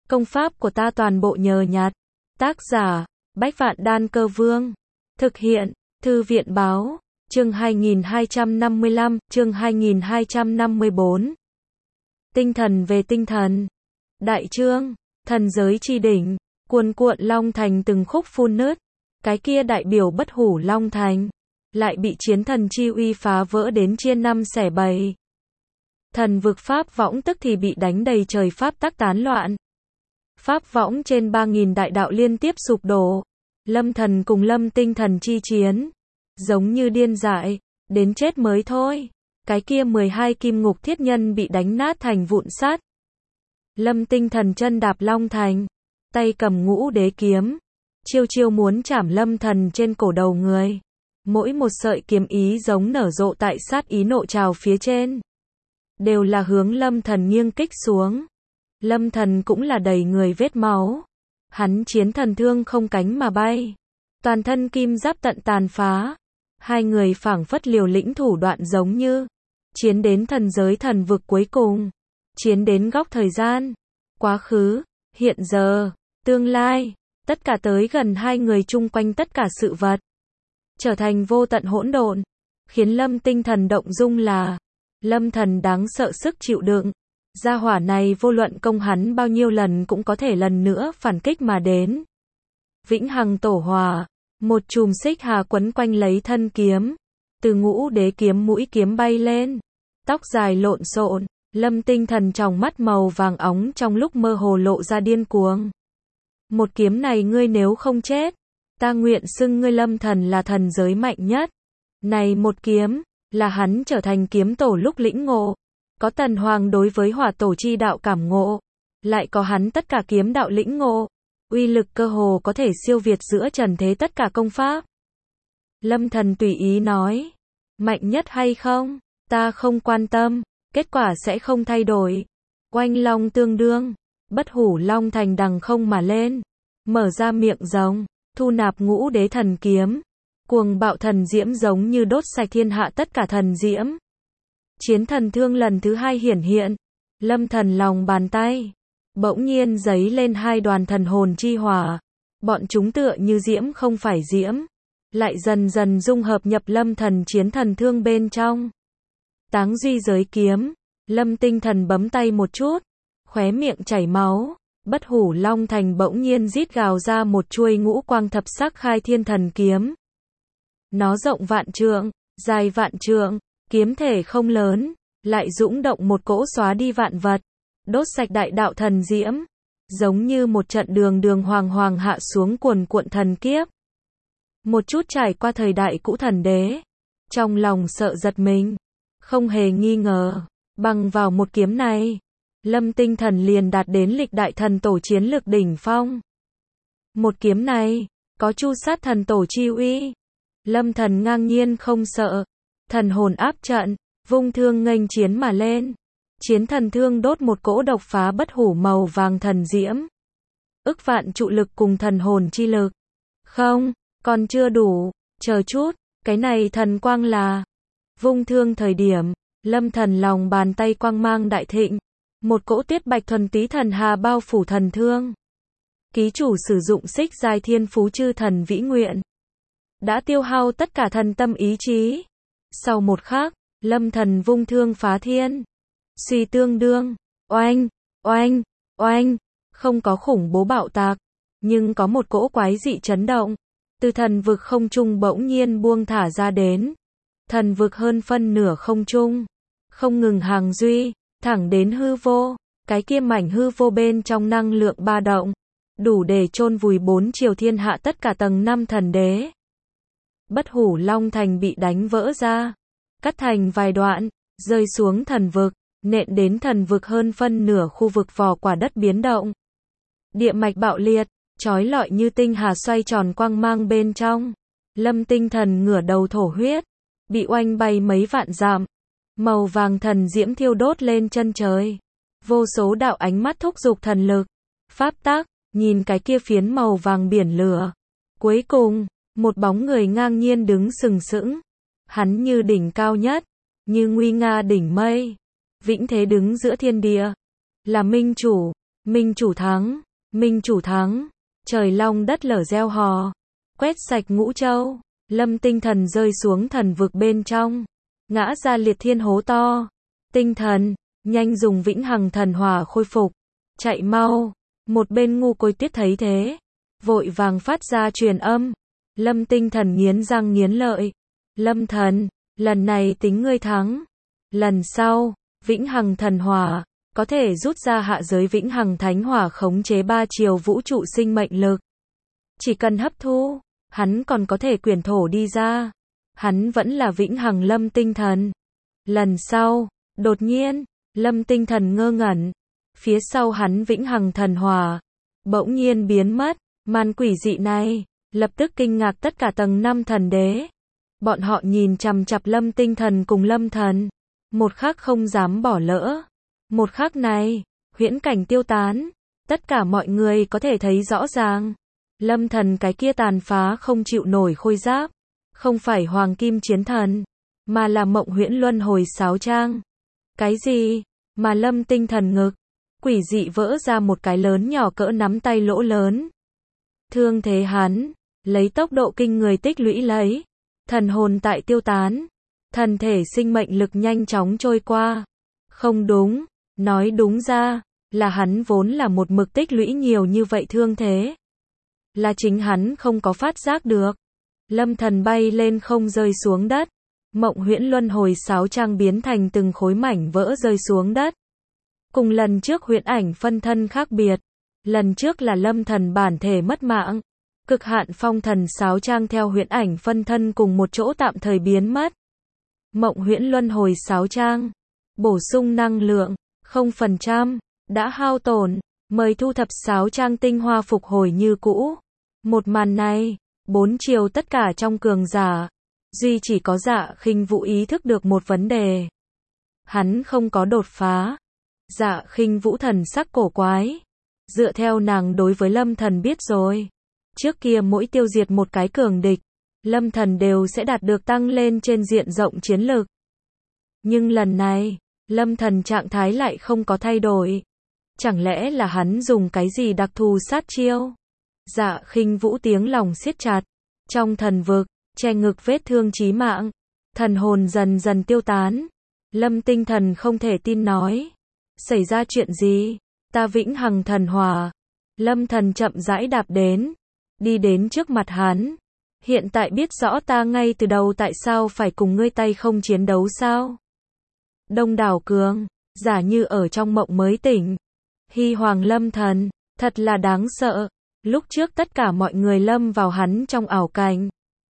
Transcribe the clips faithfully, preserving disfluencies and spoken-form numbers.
Công pháp của ta toàn bộ nhờ nhặt. Tác giả, Bách Vạn Đan Cơ Vương. Thực hiện, Thư viện Báo. Chương hai nghìn hai trăm năm mươi lăm, chương hai nghìn hai trăm năm mươi bốn. Tinh thần về tinh thần. Đại chương, thần giới chi đỉnh, cuồn cuộn Long Thành từng khúc phun nứt. Cái kia đại biểu bất hủ Long Thành, lại bị chiến thần chi uy phá vỡ đến chia năm xẻ bảy. Thần vực pháp võng tức thì bị đánh đầy trời, pháp tắc tán loạn. Pháp võng trên ba nghìn đại đạo liên tiếp sụp đổ. Lâm thần cùng lâm tinh thần chi chiến, giống như điên dại, đến chết mới thôi. Cái kia mười hai kim ngục thiết nhân bị đánh nát thành vụn sắt. Lâm tinh thần chân đạp Long Thành, tay cầm ngũ đế kiếm, chiêu chiêu muốn chảm lâm thần trên cổ đầu người. Mỗi một sợi kiếm ý giống nở rộ tại sát ý nộ trào phía trên, đều là hướng lâm thần nghiêng kích xuống. Lâm thần cũng là đầy người vết máu. Hắn chiến thần thương không cánh mà bay, toàn thân kim giáp tận tàn phá. Hai người phảng phất liều lĩnh thủ đoạn giống như chiến đến thần giới thần vực cuối cùng, chiến đến góc thời gian, quá khứ, hiện giờ, tương lai, tất cả tới gần hai người chung quanh tất cả sự vật, trở thành vô tận hỗn độn, khiến lâm tinh thần động dung là, lâm thần đáng sợ sức chịu đựng. Gia hỏa này vô luận công hắn bao nhiêu lần cũng có thể lần nữa phản kích mà đến. Vĩnh hằng tổ hòa, một chùm xích hà quấn quanh lấy thân kiếm, từ ngũ đế kiếm mũi kiếm bay lên, tóc dài lộn xộn, lâm tinh thần trong mắt màu vàng óng trong lúc mơ hồ lộ ra điên cuồng. Một kiếm này ngươi nếu không chết, ta nguyện xưng ngươi lâm thần là thần giới mạnh nhất. Này một kiếm, là hắn trở thành kiếm tổ lúc lĩnh ngộ. Có tần hoàng đối với hỏa tổ chi đạo cảm ngộ, lại có hắn tất cả kiếm đạo lĩnh ngộ, uy lực cơ hồ có thể siêu việt giữa trần thế tất cả công pháp. Lâm thần tùy ý nói, mạnh nhất hay không, ta không quan tâm, kết quả sẽ không thay đổi. Oanh long tương đương, bất hủ Long Thành đằng không mà lên, mở ra miệng rồng, thu nạp ngũ đế thần kiếm, cuồng bạo thần diễm giống như đốt sạch thiên hạ tất cả thần diễm. Chiến thần thương lần thứ hai hiển hiện, lâm thần lòng bàn tay, bỗng nhiên giấy lên hai đoàn thần hồn chi hỏa, bọn chúng tựa như diễm không phải diễm, lại dần dần dung hợp nhập lâm thần chiến thần thương bên trong. Táng duy giới kiếm, lâm tinh thần bấm tay một chút, khóe miệng chảy máu, bất hủ Long Thành bỗng nhiên rít gào ra một chuôi ngũ quang thập sắc khai thiên thần kiếm. Nó rộng vạn trượng, dài vạn trượng. Kiếm thể không lớn, lại dũng động một cỗ xóa đi vạn vật, đốt sạch đại đạo thần diễm, giống như một trận đường đường hoàng hoàng hạ xuống cuồn cuộn thần kiếp. Một chút trải qua thời đại cũ thần đế, trong lòng sợ giật mình, không hề nghi ngờ, bằng vào một kiếm này, lâm tinh thần liền đạt đến lịch đại thần tổ chiến lực đỉnh phong. Một kiếm này, có chu sát thần tổ chi uy, lâm thần ngang nhiên không sợ. Thần hồn áp trận, vung thương nghênh chiến mà lên. Chiến thần thương đốt một cỗ độc phá bất hủ màu vàng thần diễm. Ức vạn trụ lực cùng thần hồn chi lực. Không, còn chưa đủ, chờ chút, cái này thần quang là. Vung thương thời điểm, lâm thần lòng bàn tay quang mang đại thịnh. Một cỗ tiết bạch thuần túy thần hà bao phủ thần thương. Ký chủ sử dụng xích giai thiên phú chư thần vĩ nguyện. Đã tiêu hao tất cả thần tâm ý chí. Sau một khắc, lâm thần vung thương phá thiên. Suy tương đương, oanh, oanh, oanh, không có khủng bố bạo tạc, nhưng có một cỗ quái dị chấn động. Từ thần vực không trung bỗng nhiên buông thả ra đến. Thần vực hơn phân nửa không trung, không ngừng hàng duy, thẳng đến hư vô. Cái kia mảnh hư vô bên trong năng lượng ba động, đủ để chôn vùi bốn triều thiên hạ tất cả tầng năm thần đế. Bất hủ Long Thành bị đánh vỡ ra, cắt thành vài đoạn, rơi xuống thần vực, nện đến thần vực hơn phân nửa khu vực vỏ quả đất biến động. Địa mạch bạo liệt, chói lọi như tinh hà xoay tròn quang mang bên trong. Lâm tinh thần ngửa đầu thổ huyết, bị oanh bay mấy vạn dặm. Màu vàng thần diễm thiêu đốt lên chân trời. Vô số đạo ánh mắt thúc giục thần lực, pháp tắc, nhìn cái kia phiến màu vàng biển lửa. Cuối cùng, một bóng người ngang nhiên đứng sừng sững. Hắn như đỉnh cao nhất, như nguy nga đỉnh mây, vĩnh thế đứng giữa thiên địa, là minh chủ, Minh chủ thắng, Minh chủ thắng, trời long đất lở reo hò, quét sạch ngũ châu, Lâm Tinh Thần rơi xuống thần vực bên trong, ngã ra liệt thiên hố to. Tinh Thần, nhanh dùng vĩnh hằng thần hỏa khôi phục, chạy mau. Một bên Ngu Côi Tiết thấy thế, vội vàng phát ra truyền âm. Lâm Tinh Thần nghiến răng nghiến lợi, Lâm Thần, lần này tính ngươi thắng, lần sau, vĩnh hằng thần hỏa có thể rút ra hạ giới vĩnh hằng thánh hỏa khống chế ba chiều vũ trụ sinh mệnh lực. Chỉ cần hấp thu, hắn còn có thể quyển thổ đi ra. Hắn vẫn là vĩnh hằng Lâm Tinh Thần. Lần sau, đột nhiên, Lâm Tinh Thần ngơ ngẩn, phía sau hắn vĩnh hằng thần hỏa bỗng nhiên biến mất. Màn quỷ dị này lập tức kinh ngạc tất cả tầng năm thần đế. Bọn họ nhìn chằm chằm Lâm Tinh Thần cùng Lâm Thần, một khắc không dám bỏ lỡ. Một khắc này, huyễn cảnh tiêu tán, tất cả mọi người có thể thấy rõ ràng. Lâm Thần cái kia tàn phá không chịu nổi khôi giáp, không phải hoàng kim chiến thần, mà là mộng huyễn luân hồi sáo trang. Cái gì? Mà Lâm Tinh Thần ngực, quỷ dị vỡ ra một cái lớn nhỏ cỡ nắm tay lỗ lớn. Thương thế hắn, lấy tốc độ kinh người tích lũy lấy, thần hồn tại tiêu tán, thần thể sinh mệnh lực nhanh chóng trôi qua. Không đúng, nói đúng ra, là hắn vốn là một mực tích lũy nhiều như vậy thương thế. Là chính hắn không có phát giác được. Lâm Thần bay lên không rơi xuống đất. Mộng huyễn luân hồi sáo trang biến thành từng khối mảnh vỡ rơi xuống đất. Cùng lần trước huyễn ảnh phân thân khác biệt. Lần trước là Lâm Thần bản thể mất mạng. Cực hạn phong thần sáo trang theo huyễn ảnh phân thân cùng một chỗ tạm thời biến mất. Mộng huyễn luân hồi sáo trang, bổ sung năng lượng, không phần trăm, đã hao tổn, mời thu thập sáo trang tinh hoa phục hồi như cũ. Một màn này, bốn chiều tất cả trong cường giả, duy chỉ có Dạ Khinh Vũ ý thức được một vấn đề. Hắn không có đột phá. Dạ Khinh Vũ thần sắc cổ quái. Dựa theo nàng đối với Lâm Thần biết rồi. Trước kia mỗi tiêu diệt một cái cường địch, Lâm Thần đều sẽ đạt được tăng lên trên diện rộng chiến lực. Nhưng lần này, Lâm Thần trạng thái lại không có thay đổi. Chẳng lẽ là hắn dùng cái gì đặc thù sát chiêu? Dạ Khinh Vũ tiếng lòng siết chặt. Trong thần vực, che ngực vết thương chí mạng. Thần hồn dần dần tiêu tán. Lâm Tinh Thần không thể tin nói. Xảy ra chuyện gì? Ta vĩnh hằng thần hỏa. Lâm Thần chậm rãi đạp đến. Đi đến trước mặt hắn. Hiện tại biết rõ ta ngay từ đầu tại sao phải cùng ngươi tay không chiến đấu sao? Đông đảo cường, giả như ở trong mộng mới tỉnh. Hy Hoàng Lâm Thần, thật là đáng sợ. Lúc trước tất cả mọi người lâm vào hắn trong ảo cảnh.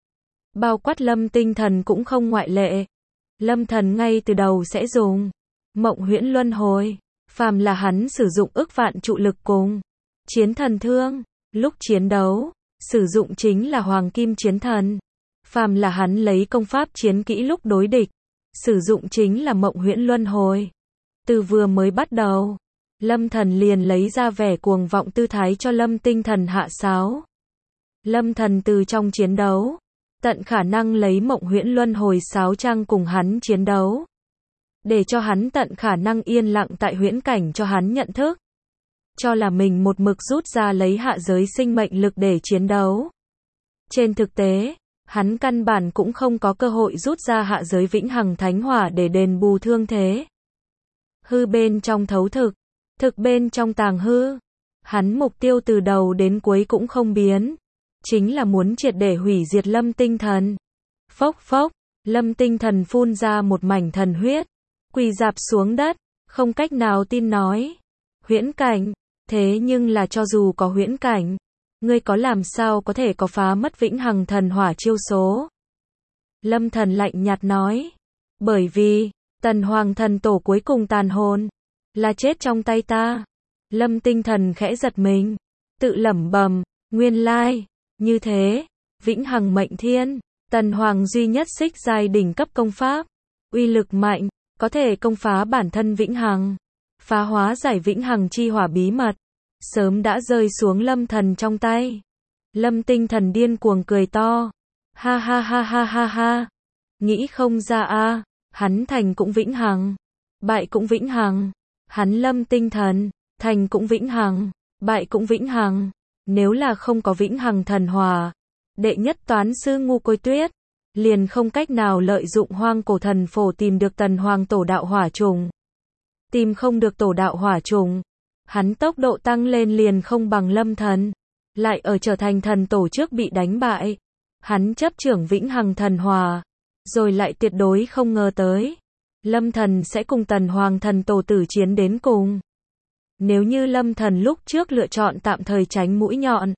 Bao quát Lâm Tinh Thần cũng không ngoại lệ. Lâm Thần ngay từ đầu sẽ dùng mộng huyễn luân hồi. Phàm là hắn sử dụng ức vạn trụ lực cùng chiến thần thương. Lúc chiến đấu, sử dụng chính là hoàng kim chiến thần. Phàm là hắn lấy công pháp chiến kỹ lúc đối địch, sử dụng chính là mộng huyễn luân hồi. Từ vừa mới bắt đầu, Lâm Thần liền lấy ra vẻ cuồng vọng tư thái cho Lâm Tinh Thần hạ sáo. Lâm Thần từ trong chiến đấu, tận khả năng lấy mộng huyễn luân hồi sáo trang cùng hắn chiến đấu. Để cho hắn tận khả năng yên lặng tại huyễn cảnh cho hắn nhận thức. Cho là mình một mực rút ra lấy hạ giới sinh mệnh lực để chiến đấu. Trên thực tế, hắn căn bản cũng không có cơ hội rút ra hạ giới vĩnh hằng thánh hỏa để đền bù thương thế. Hư bên trong thấu thực, thực bên trong tàng hư. Hắn mục tiêu từ đầu đến cuối cũng không biến. Chính là muốn triệt để hủy diệt Lâm Tinh Thần. Phốc phốc, Lâm Tinh Thần phun ra một mảnh thần huyết. Quỳ rạp xuống đất, không cách nào tin nói. Huyễn cảnh, thế nhưng là cho dù có huyễn cảnh, ngươi có làm sao có thể có phá mất vĩnh hằng thần hỏa chiêu số? Lâm Thần lạnh nhạt nói. Bởi vì, Tần Hoàng thần tổ cuối cùng tàn hồn, là chết trong tay ta. Lâm Tinh Thần khẽ giật mình, tự lẩm bẩm, nguyên lai, như thế, vĩnh hằng mệnh thiên, Tần Hoàng duy nhất xích giai đỉnh cấp công pháp, uy lực mạnh, có thể công phá bản thân vĩnh hằng, phá hóa giải vĩnh hằng chi hỏa bí mật, sớm đã rơi xuống Lâm Thần trong tay. Lâm Tinh Thần điên cuồng cười to, ha ha ha ha ha ha, nghĩ không ra a, hắn thành cũng vĩnh hằng, bại cũng vĩnh hằng, hắn Lâm Tinh Thần, thành cũng vĩnh hằng, bại cũng vĩnh hằng. Nếu là không có vĩnh hằng thần hỏa, đệ nhất toán sư Ngu Côi Tuyết, liền không cách nào lợi dụng hoang cổ thần phổ tìm được tần hoàng tổ đạo hỏa trùng. Tìm không được tổ đạo hỏa trùng, hắn tốc độ tăng lên liền không bằng Lâm Thần, lại ở trở thành thần tổ trước bị đánh bại. Hắn chấp trưởng vĩnh hằng thần hỏa, rồi lại tuyệt đối không ngờ tới, Lâm Thần sẽ cùng tần hoàng thần tổ tử chiến đến cùng. Nếu như Lâm Thần lúc trước lựa chọn tạm thời tránh mũi nhọn,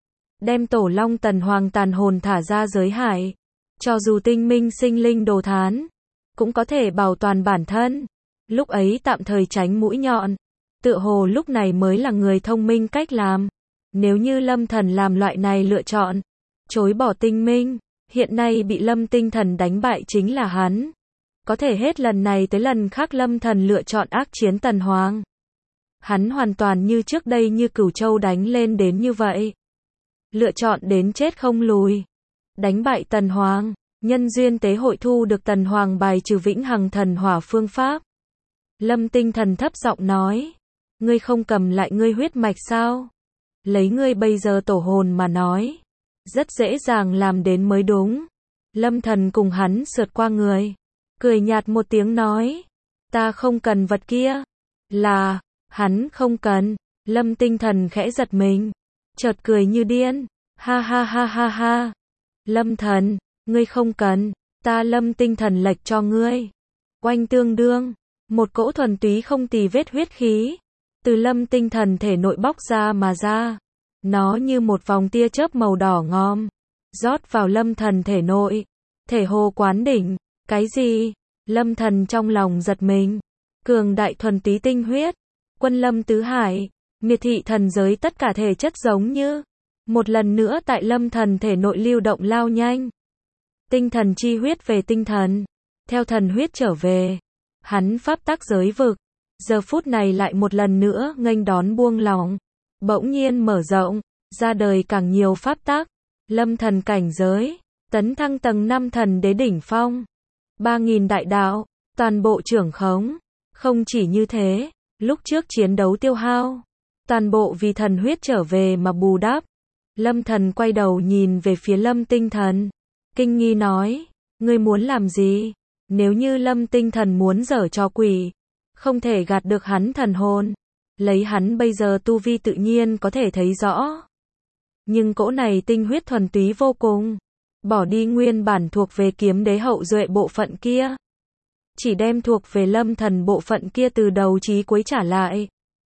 đem tổ long tần hoàng tàn hồn thả ra giới hải, cho dù tinh minh sinh linh đồ thán, cũng có thể bảo toàn bản thân. Lúc ấy tạm thời tránh mũi nhọn, tựa hồ lúc này mới là người thông minh cách làm. Nếu như Lâm Thần làm loại này lựa chọn, chối bỏ tinh minh, hiện nay bị Lâm Tinh Thần đánh bại chính là hắn. Có thể hết lần này tới lần khác Lâm Thần lựa chọn ác chiến tần hoàng. Hắn hoàn toàn như trước đây như cửu châu đánh lên đến như vậy. Lựa chọn đến chết không lùi. Đánh bại tần hoàng, nhân duyên tế hội thu được tần hoàng bài trừ vĩnh hằng thần hỏa phương pháp. Lâm Tinh Thần thấp giọng nói, ngươi không cầm lại ngươi huyết mạch sao? Lấy ngươi bây giờ tổ hồn mà nói, rất dễ dàng làm đến mới đúng. Lâm Thần cùng hắn sượt qua người, cười nhạt một tiếng nói, ta không cần vật kia. Là, hắn không cần. Lâm Tinh Thần khẽ giật mình, chợt cười như điên, ha ha ha ha ha. Lâm Thần, ngươi không cần, ta Lâm Tinh Thần lệch cho ngươi. Oanh tương đương, một cỗ thuần túy không tì vết huyết khí, từ Lâm Tinh Thần thể nội bóc ra mà ra. Nó như một vòng tia chớp màu đỏ ngòm, rót vào Lâm Thần thể nội. Thể hồ quán đỉnh, cái gì? Lâm Thần trong lòng giật mình. Cường đại thuần túy tinh huyết, quân lâm tứ hải, miệt thị thần giới tất cả thể chất giống như một lần nữa tại Lâm Thần thể nội lưu động lao nhanh. Tinh thần chi huyết về tinh thần, theo thần huyết trở về, hắn pháp tắc giới vực, giờ phút này lại một lần nữa nghênh đón buông lỏng, bỗng nhiên mở rộng, ra đời càng nhiều pháp tắc. Lâm Thần cảnh giới, tấn thăng tầng năm thần đế đỉnh phong, ba nghìn đại đạo, toàn bộ trưởng khống. Không chỉ như thế, lúc trước chiến đấu tiêu hao, toàn bộ vì thần huyết trở về mà bù đắp. Lâm Thần quay đầu nhìn về phía Lâm Tinh Thần, kinh nghi nói, ngươi muốn làm gì? Nếu như Lâm Tinh Thần muốn giở trò quỷ, không thể gạt được hắn thần hồn. Lấy hắn bây giờ tu vi tự nhiên có thể thấy rõ. Nhưng cỗ này tinh huyết thuần túy vô cùng, bỏ đi nguyên bản thuộc về kiếm đế hậu duệ bộ phận kia, chỉ đem thuộc về Lâm Thần bộ phận kia từ đầu chí cuối trả lại.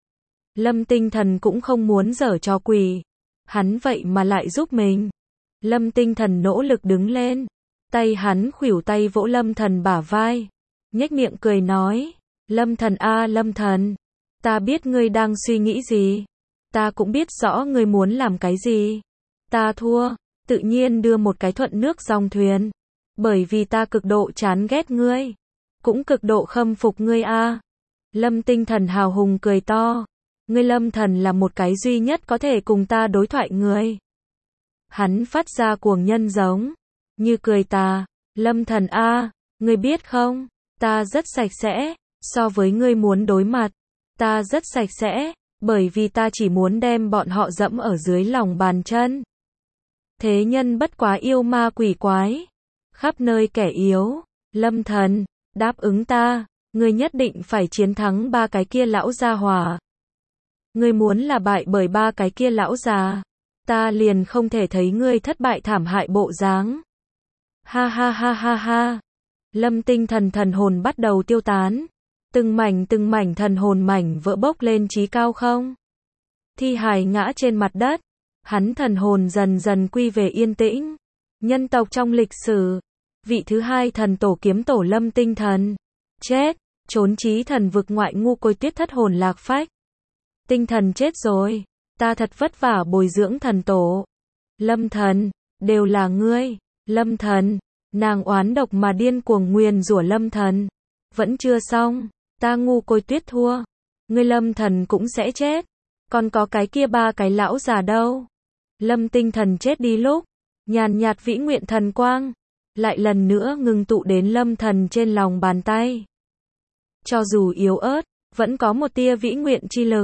Lâm Tinh Thần cũng không muốn giở trò quỷ, hắn vậy mà lại giúp mình. Lâm Tinh Thần nỗ lực đứng lên, tay hắn khuỷu tay vỗ Lâm Thần bả vai, nhếch miệng cười nói, Lâm Thần a Lâm Thần, ta biết ngươi đang suy nghĩ gì, ta cũng biết rõ ngươi muốn làm cái gì. Ta thua, tự nhiên đưa một cái thuận nước dòng thuyền, bởi vì ta cực độ chán ghét ngươi, cũng cực độ khâm phục ngươi a. Lâm Tinh Thần hào hùng cười to, ngươi Lâm Thần là một cái duy nhất có thể cùng ta đối thoại người. Hắn phát ra cuồng nhân giống, như cười tà, Lâm Thần a, ngươi biết không, ta rất sạch sẽ, so với ngươi muốn đối mặt, ta rất sạch sẽ, bởi vì ta chỉ muốn đem bọn họ dẫm ở dưới lòng bàn chân. Thế nhân bất quá yêu ma quỷ quái, khắp nơi kẻ yếu, Lâm Thần, đáp ứng ta, ngươi nhất định phải chiến thắng ba cái kia lão gia hỏa. Ngươi muốn là bại bởi ba cái kia lão già, ta liền không thể thấy ngươi thất bại thảm hại bộ dáng. Ha ha ha ha ha. Lâm Tinh Thần thần hồn bắt đầu tiêu tán, từng mảnh từng mảnh thần hồn mảnh vỡ bốc lên chí cao không. Thi hài ngã trên mặt đất, hắn thần hồn dần dần quy về yên tĩnh. Nhân tộc trong lịch sử, vị thứ hai thần tổ kiếm tổ Lâm Tinh Thần, chết, trốn chí thần vực ngoại Ngu Côi Tuyết thất hồn lạc phách. Tinh Thần chết rồi, ta thật vất vả bồi dưỡng thần tổ. Lâm Thần, đều là ngươi, Lâm Thần, nàng oán độc mà điên cuồng nguyền rủa Lâm Thần. Vẫn chưa xong, ta Ngu Côi Tuyết thua, ngươi Lâm Thần cũng sẽ chết, còn có cái kia ba cái lão già đâu. Lâm Tinh Thần chết đi lúc, nhàn nhạt vĩ nguyện thần quang, lại lần nữa ngừng tụ đến Lâm Thần trên lòng bàn tay. Cho dù yếu ớt, vẫn có một tia vĩ nguyện chi lực.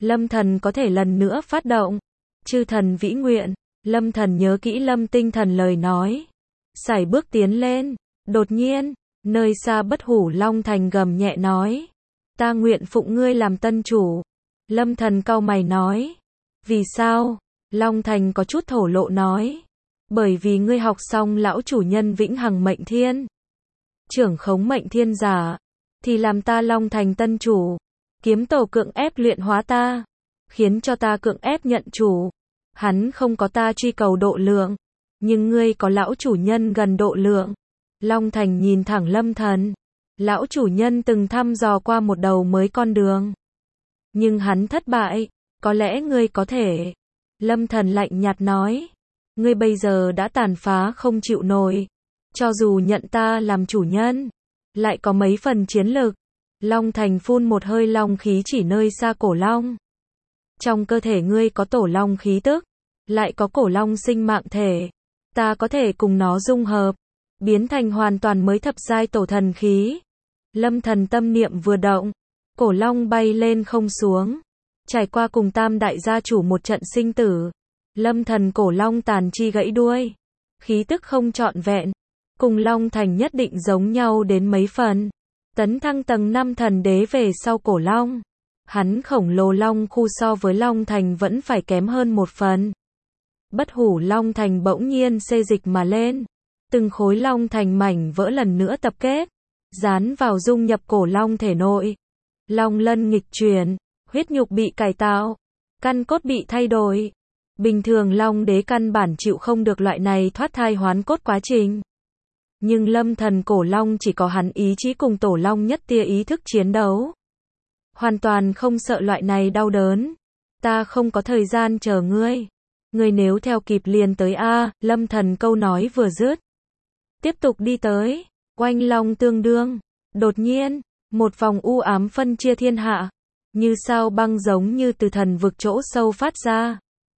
Lâm thần có thể lần nữa phát động. Chư thần vĩ nguyện. Lâm thần nhớ kỹ Lâm tinh thần lời nói. Sải bước tiến lên. Đột nhiên, nơi xa Bất Hủ Long Thành gầm nhẹ nói. Ta nguyện phụng ngươi làm tân chủ. Lâm thần cau mày nói. Vì sao? Long Thành có chút thổ lộ nói. Bởi vì ngươi học xong lão chủ nhân vĩnh hằng mệnh thiên. Trưởng khống mệnh thiên giả. Thì làm ta Long Thành tân chủ. Kiếm tổ cưỡng ép luyện hóa ta. Khiến cho ta cưỡng ép nhận chủ. Hắn không có ta truy cầu độ lượng. Nhưng ngươi có lão chủ nhân gần độ lượng. Long Thành nhìn thẳng Lâm thần. Lão chủ nhân từng thăm dò qua một đầu mới con đường. Nhưng hắn thất bại. Có lẽ ngươi có thể. Lâm thần lạnh nhạt nói. Ngươi bây giờ đã tàn phá không chịu nổi. Cho dù nhận ta làm chủ nhân. Lại có mấy phần chiến lực. Long Thành phun một hơi long khí chỉ nơi xa cổ long. Trong cơ thể ngươi có tổ long khí tức. Lại có cổ long sinh mạng thể. Ta có thể cùng nó dung hợp. Biến thành hoàn toàn mới thập giai tổ thần khí. Lâm thần tâm niệm vừa động. Cổ long bay lên không xuống. Trải qua cùng tam đại gia chủ một trận sinh tử. Lâm thần cổ long tàn chi gãy đuôi. Khí tức không trọn vẹn. Cùng Long Thành nhất định giống nhau đến mấy phần. Tấn thăng tầng năm thần đế về sau cổ long. Hắn khổng lồ long khu so với Long Thành vẫn phải kém hơn một phần. Bất Hủ Long Thành bỗng nhiên xê dịch mà lên. Từng khối Long Thành mảnh vỡ lần nữa tập kết. Dán vào dung nhập cổ long thể nội. Long lân nghịch chuyển. Huyết nhục bị cải tạo. Căn cốt bị thay đổi. Bình thường Long đế căn bản chịu không được loại này thoát thai hoán cốt quá trình. Nhưng Lâm thần cổ long chỉ có hắn ý chí cùng tổ long nhất tia ý thức chiến đấu. Hoàn toàn không sợ loại này đau đớn. Ta không có thời gian chờ ngươi. Ngươi nếu theo kịp liền tới a. Lâm thần câu nói vừa dứt. Tiếp tục đi tới. Oanh long tương đương. Đột nhiên, một vòng u ám phân chia thiên hạ. Như sao băng giống như từ thần vực chỗ sâu phát ra.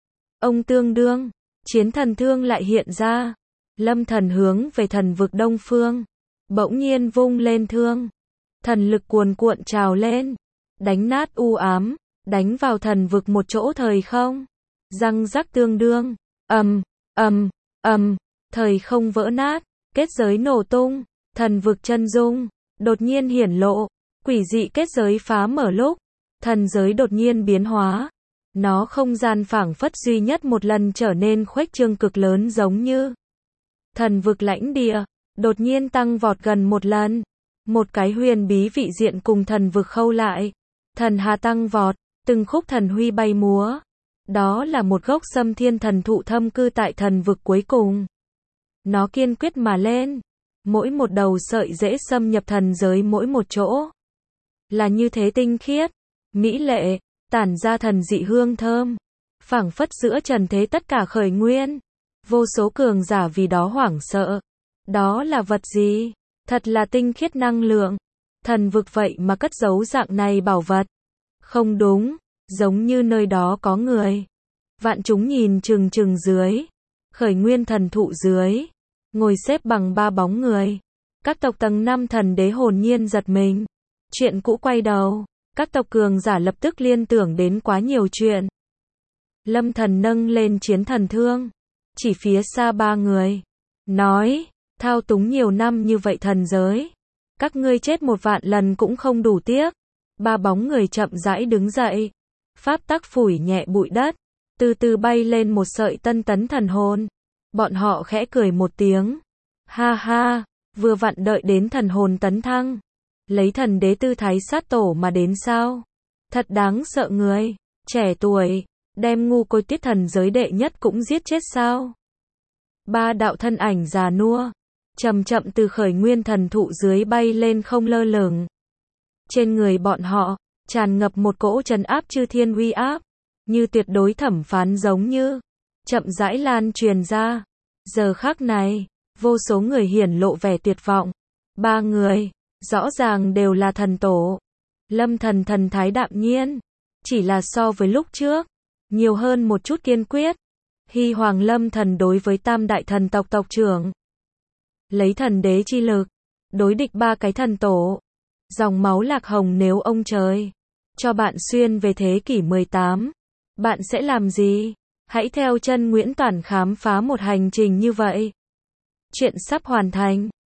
Ông tương đương. Chiến thần thương lại hiện ra. Lâm thần hướng về thần vực đông phương. Bỗng nhiên vung lên thương. Thần lực cuồn cuộn trào lên. Đánh nát u ám. Đánh vào thần vực một chỗ thời không. Răng rắc tương đương. Ầm, ầm, ầm. Thời không vỡ nát. Kết giới nổ tung. Thần vực chân dung. Đột nhiên hiển lộ. Quỷ dị kết giới phá mở lúc. Thần giới đột nhiên biến hóa. Nó không gian phảng phất duy nhất một lần trở nên khuếch trương cực lớn giống như. Thần vực lãnh địa. Đột nhiên tăng vọt gần một lần. Một cái huyền bí vị diện cùng thần vực khâu lại. Thần hà tăng vọt. Từng khúc thần huy bay múa. Đó là một gốc xâm thiên thần thụ thâm cư tại thần vực cuối cùng. Nó kiên quyết mà lên. Mỗi một đầu sợi rễ xâm nhập thần giới mỗi một chỗ. Là như thế tinh khiết. Mỹ lệ. Tản ra thần dị hương thơm. Phảng phất giữa trần thế tất cả khởi nguyên. Vô số cường giả vì đó hoảng sợ. Đó là vật gì? Thật là tinh khiết năng lượng. Thần vực vậy mà cất giấu dạng này bảo vật. Không đúng. Giống như nơi đó có người. Vạn chúng nhìn chừng chừng dưới. Khởi nguyên thần thụ dưới. Ngồi xếp bằng ba bóng người. Các tộc tầng năm thần đế hồn nhiên giật mình. Chuyện cũ quay đầu. Các tộc cường giả lập tức liên tưởng đến quá nhiều chuyện. Lâm thần nâng lên chiến thần thương. Chỉ phía xa ba người. Nói, thao túng nhiều năm như vậy thần giới. Các ngươi chết một vạn lần cũng không đủ tiếc. Ba bóng người chậm rãi đứng dậy. Pháp tắc phủi nhẹ bụi đất. Từ từ bay lên một sợi tân tấn thần hồn. Bọn họ khẽ cười một tiếng. Ha ha, vừa vặn đợi đến thần hồn tấn thăng. Lấy thần đế tư thái sát tổ mà đến sao? Thật đáng sợ người. Trẻ tuổi. Đem ngu côi tiết thần giới đệ nhất cũng giết chết sao? Ba đạo thân ảnh già nua. Chậm chậm từ khởi nguyên thần thụ dưới bay lên không lơ lửng. Trên người bọn họ. Tràn ngập một cỗ trấn áp chư thiên uy áp. Như tuyệt đối thẩm phán giống như. Chậm rãi lan truyền ra. Giờ khắc này. Vô số người hiển lộ vẻ tuyệt vọng. Ba người. Rõ ràng đều là thần tổ. Lâm thần thần thái đạm nhiên. Chỉ là so với lúc trước. Nhiều hơn một chút kiên quyết. Hy Hoàng Lâm thần đối với tam đại thần tộc tộc trưởng. Lấy thần đế chi lực. Đối địch ba cái thần tổ. Dòng máu lạc hồng nếu ông trời. cho bạn xuyên về thế kỷ mười tám. Bạn sẽ làm gì? Hãy theo chân Nguyễn Toản khám phá một hành trình như vậy. Chuyện sắp hoàn thành.